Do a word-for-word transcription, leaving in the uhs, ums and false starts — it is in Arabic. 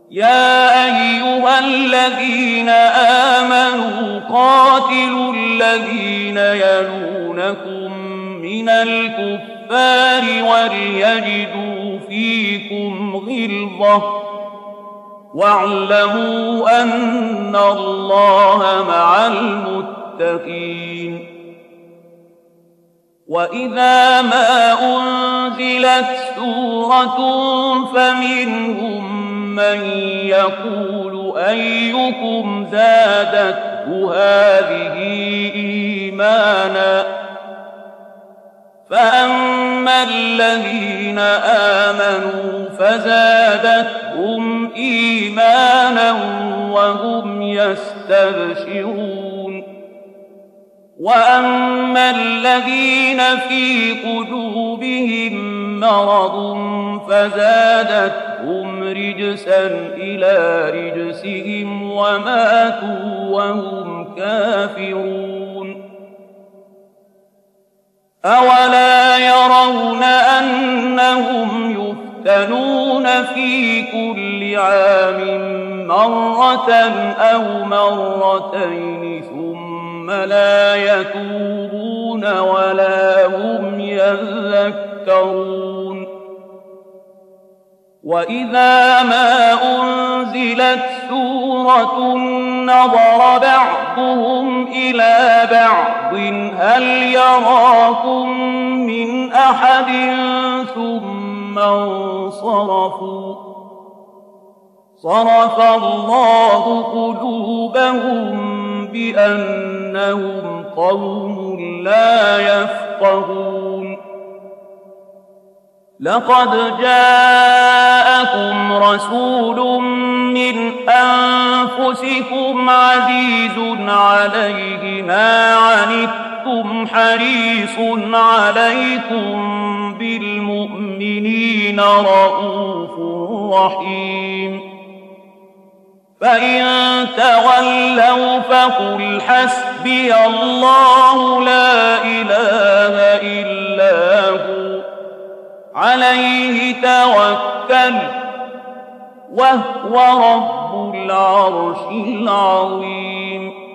يا أيها الذين آمنوا قاتلوا الذين يلونكم من الكفار وليجدوا فيكم غلظة واعلموا أن الله مع المتقين. وإذا ما أنزلت سورة فمنهم من يقول أيكم زادته هذه إيمانا فأما الذين آمنوا فزادتهم إيمانا وهم يستبشرون وأما الذين في قلوبهم مرض فزادتهم رجسا إلى رجسهم وماتوا وهم كافرون. أولا يرون أنهم يفتنون في كل عام مرة أو مرتين ثم لا يتوبون ولا هم يذكرون. وإذا ما أنزلت سورة نظر بعضهم إلى بعض هل يراكم من أحد ثم انصرفوا صرف الله قلوبهم بأنهم قوم لا يفقهون. لقد جاءكم رسول من أنفسكم عزيز عليه ما عنتم حريص عليكم بالمؤمنين رؤوف رحيم. فإن تولوا فقل حسبي الله لا إله إلا هو عليه توكل وهو رب العرش العظيم.